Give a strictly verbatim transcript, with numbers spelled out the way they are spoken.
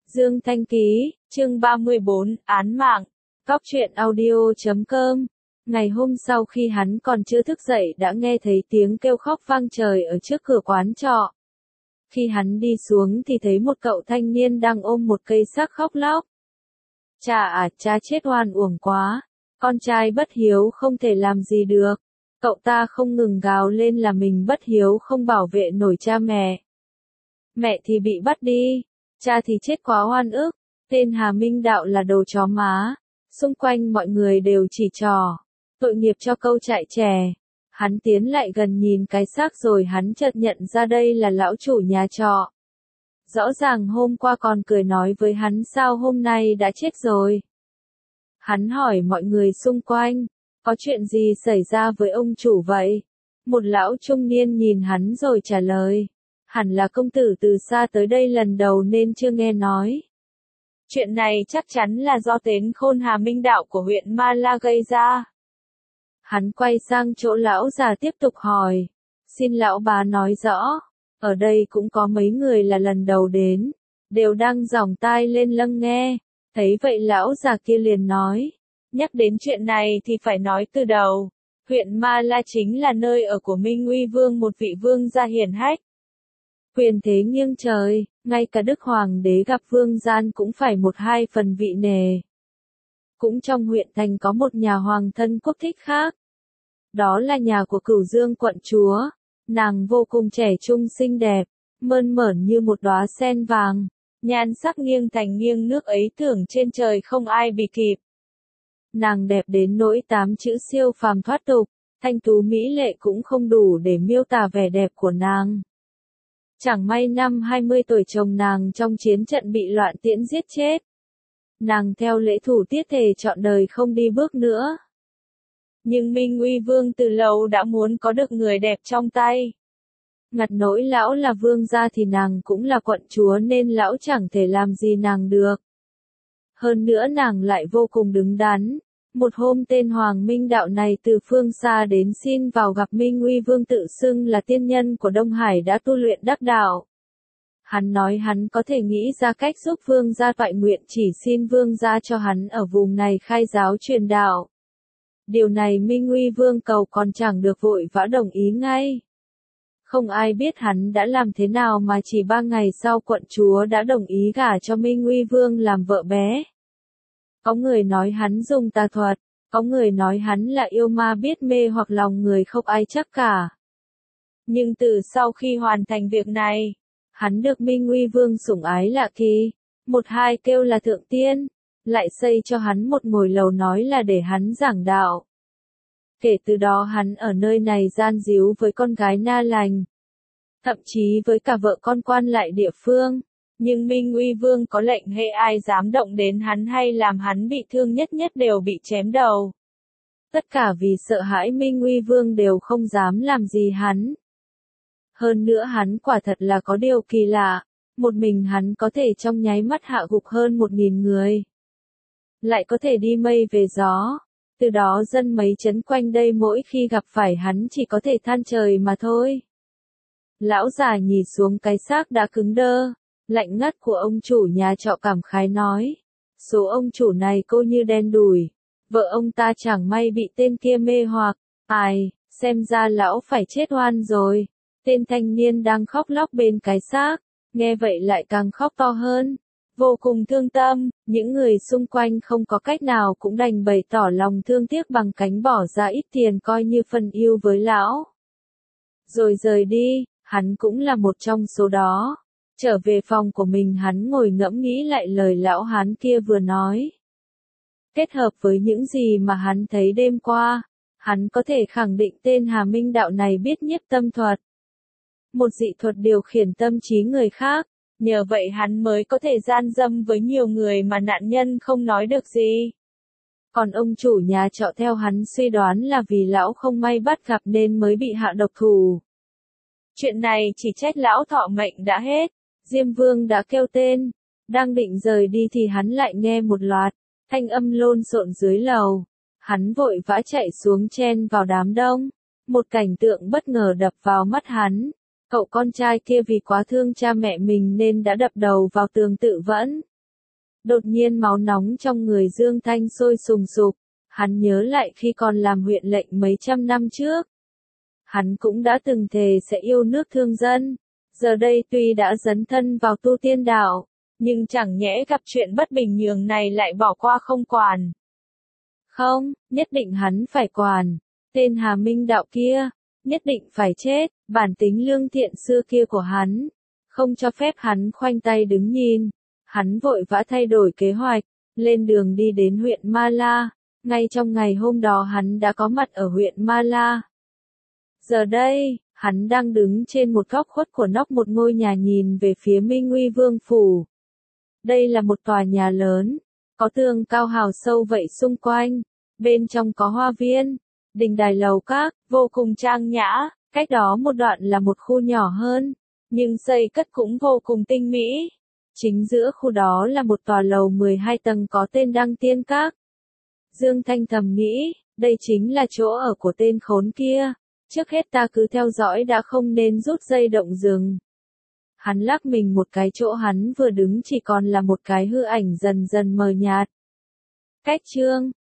Dương Thanh Ký, chương ba mươi bốn, án mạng. Cóc truyện audio chấm com. Ngày hôm sau khi hắn còn chưa thức dậy đã nghe thấy tiếng kêu khóc vang trời ở trước cửa quán trọ. Khi hắn đi xuống thì thấy một cậu thanh niên đang ôm một cây xác khóc lóc. Cha à, cha chết oan uổng quá. Con trai bất hiếu không thể làm gì được. Cậu ta không ngừng gào lên là mình bất hiếu không bảo vệ nổi cha mẹ. Mẹ thì bị bắt đi. Cha thì chết quá oan ức. Tên Hà Minh Đạo là đồ chó má. Xung quanh mọi người đều chỉ trỏ. Tội nghiệp cho câu trại trẻ. Hắn tiến lại gần nhìn cái xác rồi hắn chợt nhận ra đây là lão chủ nhà trọ. Rõ ràng hôm qua còn cười nói với hắn sao hôm nay đã chết rồi. Hắn hỏi mọi người xung quanh, có chuyện gì xảy ra với ông chủ vậy? Một lão trung niên nhìn hắn rồi trả lời, hẳn là công tử từ xa tới đây lần đầu nên chưa nghe nói. Chuyện này chắc chắn là do tên khôn Hà Minh Đạo của huyện Ma La gây ra. Hắn quay sang chỗ lão già tiếp tục hỏi, xin lão bá nói rõ, ở đây cũng có mấy người là lần đầu đến, đều đang giỏng tai lên lâng nghe. Thấy vậy lão già kia liền nói, nhắc đến chuyện này thì phải nói từ đầu. Huyện Ma La chính là nơi ở của Minh Uy Vương, một vị vương gia hiển hách. Quyền thế nghiêng trời, ngay cả Đức Hoàng đế gặp vương gian cũng phải một hai phần vị nề. Cũng trong huyện thành có một nhà hoàng thân quốc thích khác. Đó là nhà của Cửu Dương quận chúa. Nàng vô cùng trẻ trung xinh đẹp, mơn mởn như một đóa sen vàng. Nhan sắc nghiêng thành nghiêng nước ấy tưởng trên trời không ai bì kịp. Nàng đẹp đến nỗi tám chữ siêu phàm thoát tục, thanh tú mỹ lệ cũng không đủ để miêu tả vẻ đẹp của nàng. Chẳng may năm hai mươi tuổi chồng nàng trong chiến trận bị loạn tiễn giết chết. Nàng theo lễ thủ tiết thề trọn đời không đi bước nữa. Nhưng Minh Uy Vương từ lâu đã muốn có được người đẹp trong tay. Ngặt nỗi lão là vương gia thì nàng cũng là quận chúa nên lão chẳng thể làm gì nàng được. Hơn nữa nàng lại vô cùng đứng đắn. Một hôm tên Hoàng Minh Đạo này từ phương xa đến xin vào gặp Minh Uy Vương tự xưng là tiên nhân của Đông Hải đã tu luyện đắc đạo. Hắn nói hắn có thể nghĩ ra cách giúp vương gia toại nguyện, chỉ xin vương gia cho hắn ở vùng này khai giáo truyền đạo. Điều này Minh Uy Vương cầu còn chẳng được vội vã đồng ý ngay. Không ai biết hắn đã làm thế nào mà chỉ ba ngày sau quận chúa đã đồng ý gả cho Minh Uy Vương làm vợ bé. Có người nói hắn dùng tà thuật, có người nói hắn là yêu ma biết mê hoặc lòng người không ai chắc cả. Nhưng từ sau khi hoàn thành việc này, hắn được Minh Uy Vương sủng ái lạ kỳ, một hai kêu là thượng tiên, lại xây cho hắn một ngôi lầu nói là để hắn giảng đạo. Kể từ đó hắn ở nơi này gian díu với con gái Na Lành, thậm chí với cả vợ con quan lại địa phương. Nhưng Minh Uy Vương có lệnh hệ ai dám động đến hắn hay làm hắn bị thương nhất nhất đều bị chém đầu. Tất cả vì sợ hãi Minh Uy Vương đều không dám làm gì hắn. Hơn nữa hắn quả thật là có điều kỳ lạ, một mình hắn có thể trong nháy mắt hạ gục hơn một nghìn người. Lại có thể đi mây về gió. Từ đó dân mấy trấn quanh đây mỗi khi gặp phải hắn chỉ có thể than trời mà thôi. Lão già nhìn xuống cái xác đã cứng đơ, lạnh ngắt của ông chủ nhà trọ cảm khái nói. Số ông chủ này cô như đen đủi. Vợ ông ta chẳng may bị tên kia mê hoặc. Ai, xem ra lão phải chết oan rồi. Tên thanh niên đang khóc lóc bên cái xác, nghe vậy lại càng khóc to hơn. Vô cùng thương tâm, những người xung quanh không có cách nào cũng đành bày tỏ lòng thương tiếc bằng cánh bỏ ra ít tiền coi như phần yêu với lão. Rồi rời đi, hắn cũng là một trong số đó. Trở về phòng của mình hắn ngồi ngẫm nghĩ lại lời lão hán kia vừa nói. Kết hợp với những gì mà hắn thấy đêm qua, hắn có thể khẳng định tên Hà Minh Đạo này biết nhiếp tâm thuật. Một dị thuật điều khiển tâm trí người khác. Nhờ vậy hắn mới có thể gian dâm với nhiều người mà nạn nhân không nói được gì. Còn ông chủ nhà trọ theo hắn suy đoán là vì lão không may bắt gặp nên mới bị hạ độc thủ. Chuyện này chỉ trách lão thọ mệnh đã hết. Diêm Vương đã kêu tên. Đang định rời đi thì hắn lại nghe một loạt thanh âm lộn xộn dưới lầu. Hắn vội vã chạy xuống chen vào đám đông. Một cảnh tượng bất ngờ đập vào mắt hắn. Cậu con trai kia vì quá thương cha mẹ mình nên đã đập đầu vào tường tự vẫn. Đột nhiên máu nóng trong người Dương Thanh sôi sùng sục, hắn nhớ lại khi còn làm huyện lệnh mấy trăm năm trước. Hắn cũng đã từng thề sẽ yêu nước thương dân, giờ đây tuy đã dấn thân vào tu tiên đạo, nhưng chẳng nhẽ gặp chuyện bất bình nhường này lại bỏ qua không quản. Không, nhất định hắn phải quản, tên Hà Minh đạo kia, nhất định phải chết, bản tính lương thiện xưa kia của hắn, không cho phép hắn khoanh tay đứng nhìn. Hắn vội vã thay đổi kế hoạch, lên đường đi đến huyện Ma La, ngay trong ngày hôm đó hắn đã có mặt ở huyện Ma La. Giờ đây, hắn đang đứng trên một góc khuất của nóc một ngôi nhà nhìn về phía Minh Uy Vương Phủ. Đây là một tòa nhà lớn, có tường cao hào sâu vậy xung quanh, bên trong có hoa viên, đình đài lầu các, vô cùng trang nhã, cách đó một đoạn là một khu nhỏ hơn, nhưng xây cất cũng vô cùng tinh mỹ. Chính giữa khu đó là một tòa lầu mười hai tầng có tên Đăng Tiên Các. Dương Thanh thầm nghĩ, đây chính là chỗ ở của tên khốn kia, trước hết ta cứ theo dõi đã không nên rút dây động rừng. Hắn lắc mình một cái, chỗ hắn vừa đứng chỉ còn là một cái hư ảnh dần dần mờ nhạt. Cách chương